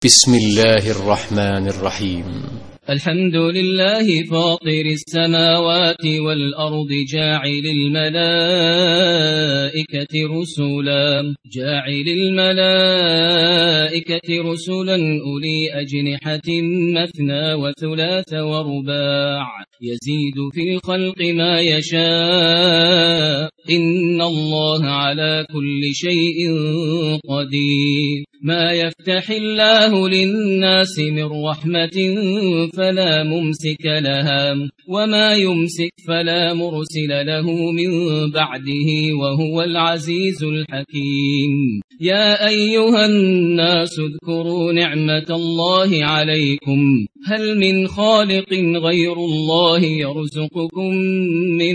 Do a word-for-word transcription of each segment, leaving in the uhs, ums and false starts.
بسم الله الرحمن الرحيم. الحمد لله فاطر السماوات والأرض جاعل الملائكة رسلا جاعل الملائكة رسلا أولي أجنحة مثنى وثلاث ورباع يزيد في الخلق ما يشاء إن الله على كل شيء قدير. ما يفتح الله للناس من رحمة فلا ممسك لها وما يمسك فلا مرسل له من بعده وهو العزيز الحكيم. يا أيها الناس اذكروا نعمة الله عليكم هل من خالق غير الله يرزقكم من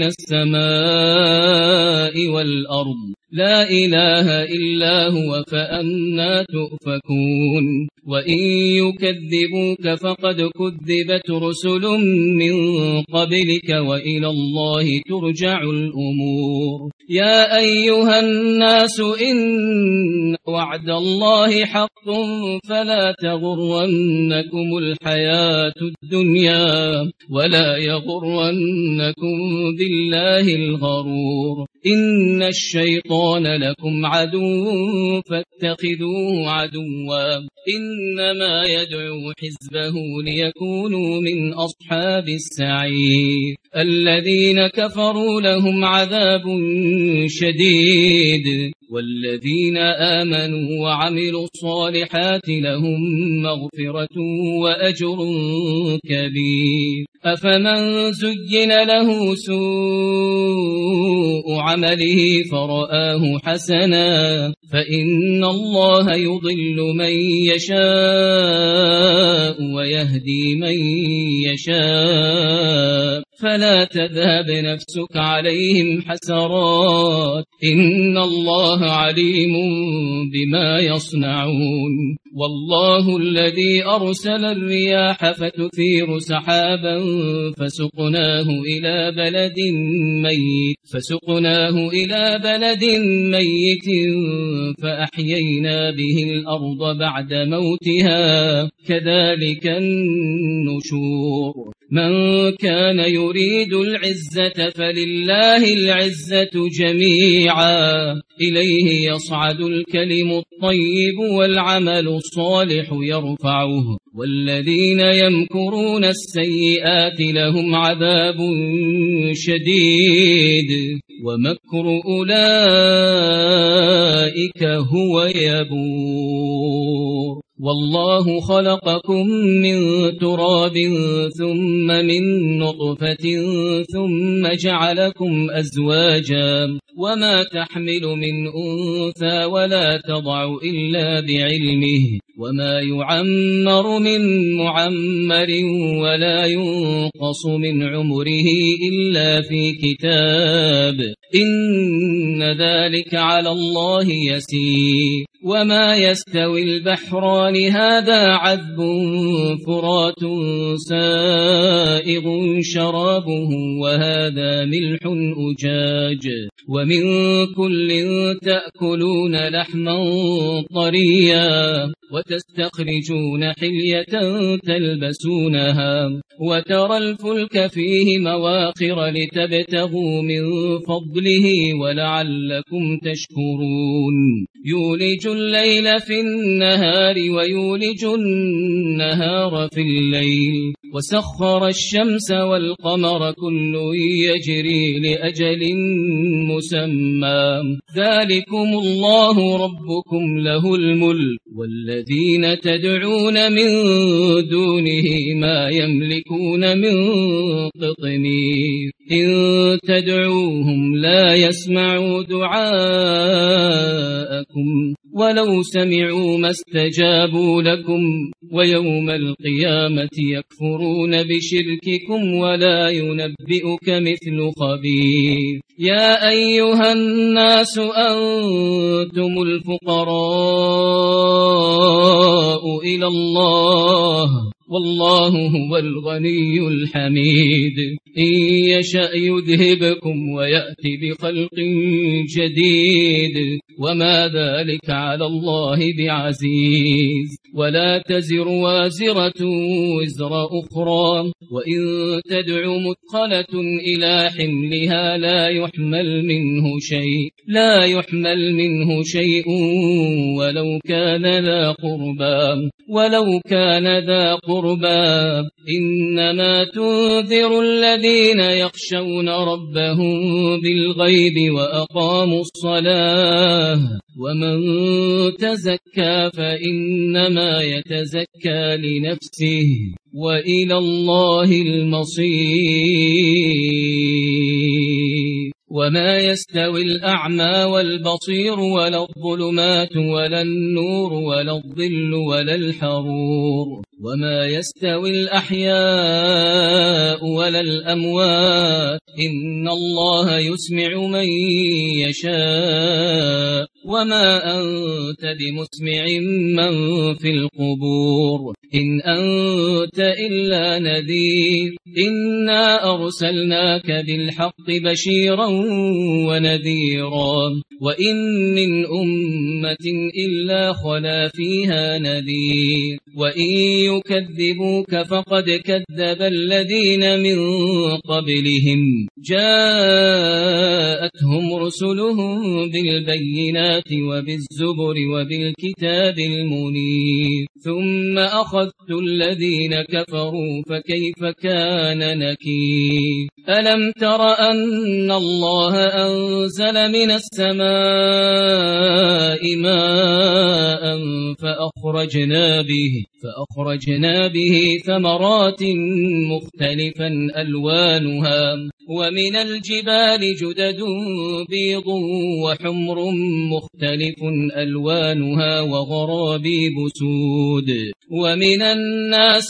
السماء والأرض لا إله إلا هو فأنى تؤفكون. وإن يكذبوك فقد كذبت رسل من قبلك وإلى الله ترجع الأمور. يا أيها الناس إن وعد الله حق فلا تغرنكم الحياة الدنيا ولا يغرنكم بالله الغرور. إن الشيطان لكم عدو فاتخذوه عدوا إنما يدعو حزبه ليكونوا من أصحاب السعير. الذين كفروا لهم عذاب شديد والذين آمنوا وعملوا الصالحات لهم مغفرة وأجر كبير. أفمن زين له سوء عمله فرآه حسنا فإن الله يضل من يشاء ويهدي من يشاء فلا تذهب نفسك عليهم حسرات إن الله عليم بما يصنعون. والله الذي أرسل الرياح فتثير سحابا فسقناه إلى بلد ميت فسقناه إلى بلد ميت فأحيينا به الأرض بعد موتها كذلك النشور. من كان يريد العزة فلله العزة جميعا إليه يصعد الكلم الطيب والعمل الصالح يرفعه والذين يمكرون السيئات لهم عذاب شديد ومكر أولئك هو يبور. والله خلقكم من تراب ثم من نطفة ثم جعلكم أزواجا وما تحمل من أنثى ولا تضع إلا بعلمه وما يعمر من معمر ولا ينقص من عمره إلا في كتاب إن ذلك على الله يسير. وما يستوي البحران هذا عذب فرات سائغ شرابه وهذا ملح أجاج ومن كل تأكلون لحما طريا وتستخرجون حلية تلبسونها وترى الفلك فيه مواخر لتبتغوا من فضله ولعلكم تشكرون. يولج الليل في النهار ويولج النهار في الليل وسخر الشمس والقمر كل يجري لأجل مسمى ذلكم الله ربكم له الملك والذين تدعون من دونه ما يملكون من قطمير. إن تدعوهم لا يسمعوا دعاءكم ولو سمعوا ما استجابوا لكم ويوم القيامة يكفرون بشرككم ولا ينبئك مثل خبير. يا أيها الناس أنتم الفقراء إلى الله والله هو الغني الحميد إن يشأ يذهبكم ويأتي بخلق جديد وما ذلك على الله بعزيز ولا تزر وازرة وزر أخرى وإن تدع مثقلة إلى حملها لا يحمل منه شيء لا يحمل منه شيء ولو كان ذا قربى ولو كان ذا قربى إنما تنذر الذين يخشون ربهم بالغيب وأقاموا الصلاة ومن تزكى فإنما يتزكى لنفسه وإلى الله المصير وما يستوي الأعمى والبصير ولا الظلمات ولا النور ولا الظل ولا الحرور وما يستوي الأحياء ولا الأموات إن الله يسمع من يشاء وما أنت بمسمع من في القبور إن أنت إلا نذير إنا أرسلناك بالحق بشيرا ونذيرا وإن من أمة إلا خلا فيها نذير وإن يكذبوك فقد كذب الذين من قبلهم جاءتهم رسلهم بالبينات وبالزبر وبالكتاب المنير ثم أخذت الذين كفروا فكيف كان نكير ألم تر أن الله أنزل من السماء ماء فأخرجنا به فأخرجنا به ثمرات مختلفا ألوانها ومن الجبال جدد بيض وحمر مختلف ألوانها وغرابيب سود ومن الناس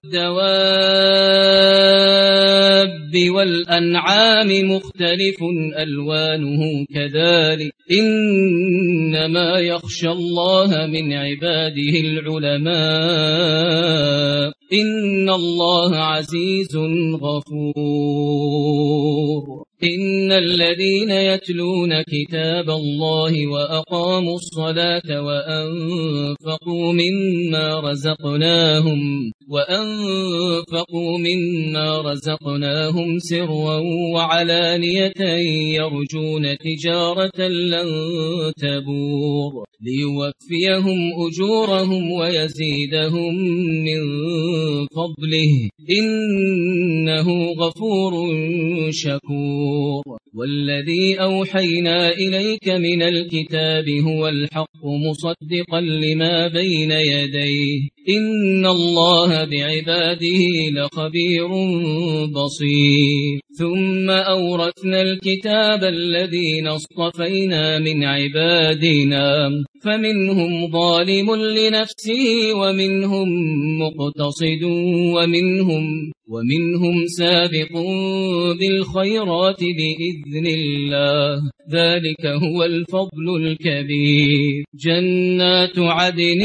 والدواب والأنعام مختلف ألوانه كذلك إنما يخشى الله من عباده العلماء إن الله عزيز غفور إن الذين يتلون كتاب الله وأقاموا الصلاة وأنفقوا مما رزقناهم وأنفقوا مما رزقناهم سرا وعلانية يرجون تجارة لن تبور ليوفيهم أجورهم ويزيدهم من فضله إنه غفور شكور والذي أوحينا إليك من الكتاب هو الحق مصدقا لما بين يديه إن الله بعباده لخبير بصير ثم أورثنا الكتاب الذين اصطفينا من عبادنا فمنهم ظالم لنفسه ومنهم مقتصد ومنهم ومنهم سابق بالخيرات بإذن الله ذلك هو الفضل الكبير جنات عدن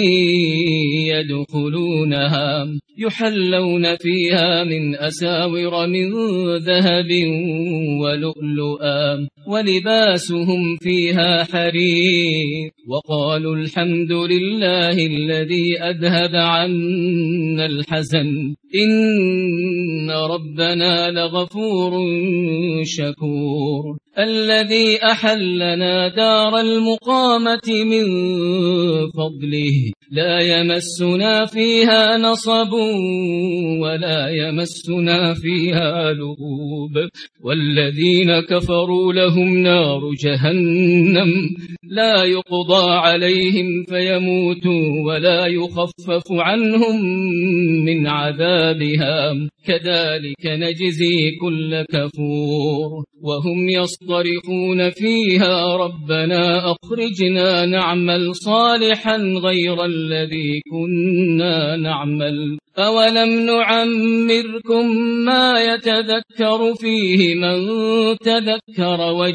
يدخلونها يحلون فيها من أساور من ذهب ولؤلؤا ولباسهم فيها حرير وقالوا الحمد لله الذي أذهب عنا الحزن إن ربنا لغفور شكور الذي أحلنا دار المقامة من فضله لا يمسنا فيها نصب ولا يمسنا فيها لغوب والذين كفروا لهم نار جهنم لا يقضى عليهم فيموتوا ولا يخفف عنهم من عذابها كذلك نجزي كل كفور وهم يصطرخون فيها ربنا أخرجنا نعمل صالحا غير الذي كنا نعمل أولم نعمركم ما يتذكر فيه من تذكر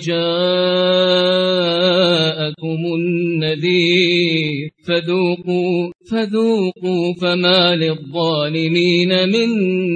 وجاءكم النذير فذوقوا فذوقوا فما للظالمين من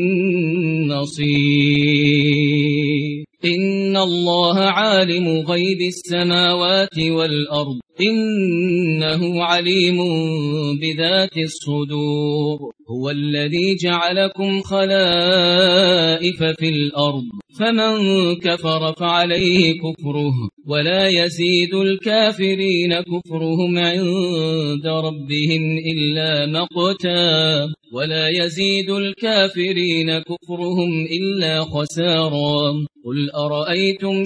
نصير إن الله عالم غيب السماوات والأرض إنه عليم بذات الصدور هو الذي جعلكم خلائف في الأرض فمن كفر فعليه كفره ولا يزيد الكافرين كفرهم عند ربهم إلا مقتا ولا يزيد الكافرين كفرهم إلا خسارا قل أرأيتم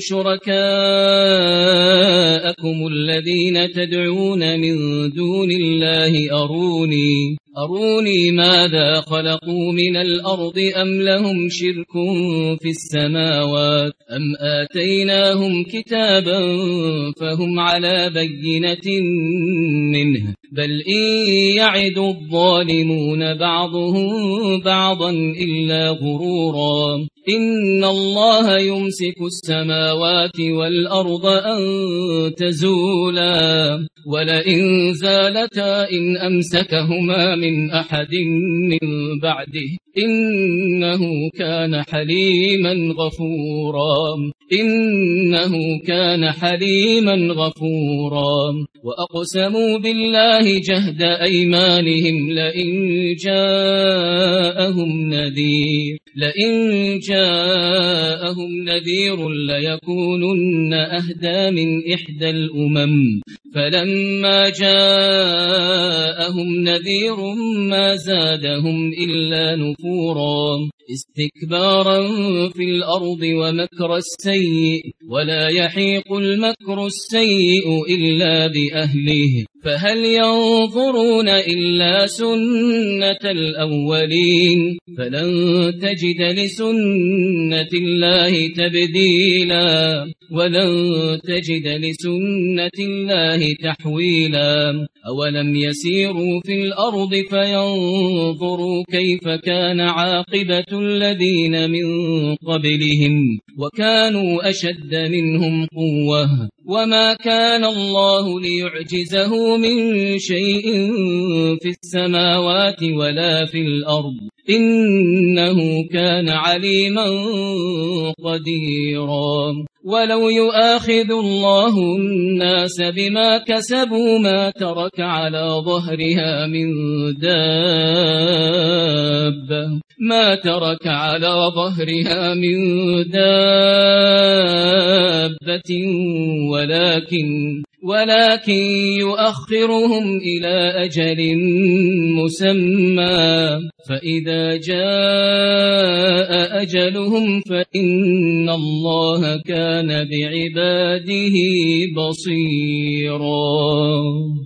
شركاءكم الذين تدعون من دون الله أروني أروني ماذا خلقوا من الأرض أم لهم شرك في السماوات أم آتيناهم كتابا فهم على بينة منه بل إن يعد الظالمون بعضهم بعضا إلا غرورا إن الله يمسك السماوات والأرض أن تزولا ولئن زالتا إن أمسكهما من أحد من بعده إنه كان حليما غفورا إنه كان حليما غفورا وأقسموا بالله جهد أيمانهم لئن جاءهم نذير لئن جاءهم نذير ليكونن أهدى من إحدى الأمم فلما جاءهم نذير ما زادهم إلا نفورا استكبارا في الأرض ومكر السيء ولا يحيق المكر السيء إلا بأهله فهل ينظرون إلا سنة الأولين فلن تجد لسنة الله تبديلا ولن تجد لسنة الله تحويلا أولم يسيروا في الأرض فينظروا كيف كان عاقبة الذين من قبلهم وكانوا أشد منهم قوة وما كان الله ليعجزه من شيء في السماوات ولا في الأرض إنه كان عليما قديرا ولو يؤاخذ الله الناس بما كسبوا ما ترك على ظهرها من دابة ما ترك على ظهرها من دابة ولكن ولكن يؤخرهم إلى أجل مسمى فإذا جاء أجلهم فإن الله كان بعباده بصيرا.